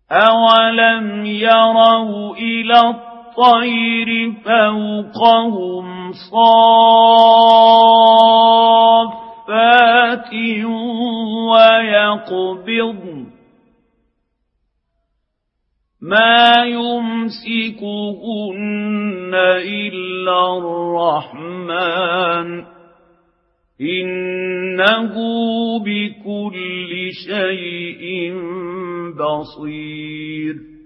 أولم يروا إلى الطير فوقهم صافات ويقبضن ما يمسكهن إلا الرحمن إنه بكل شيء بصير.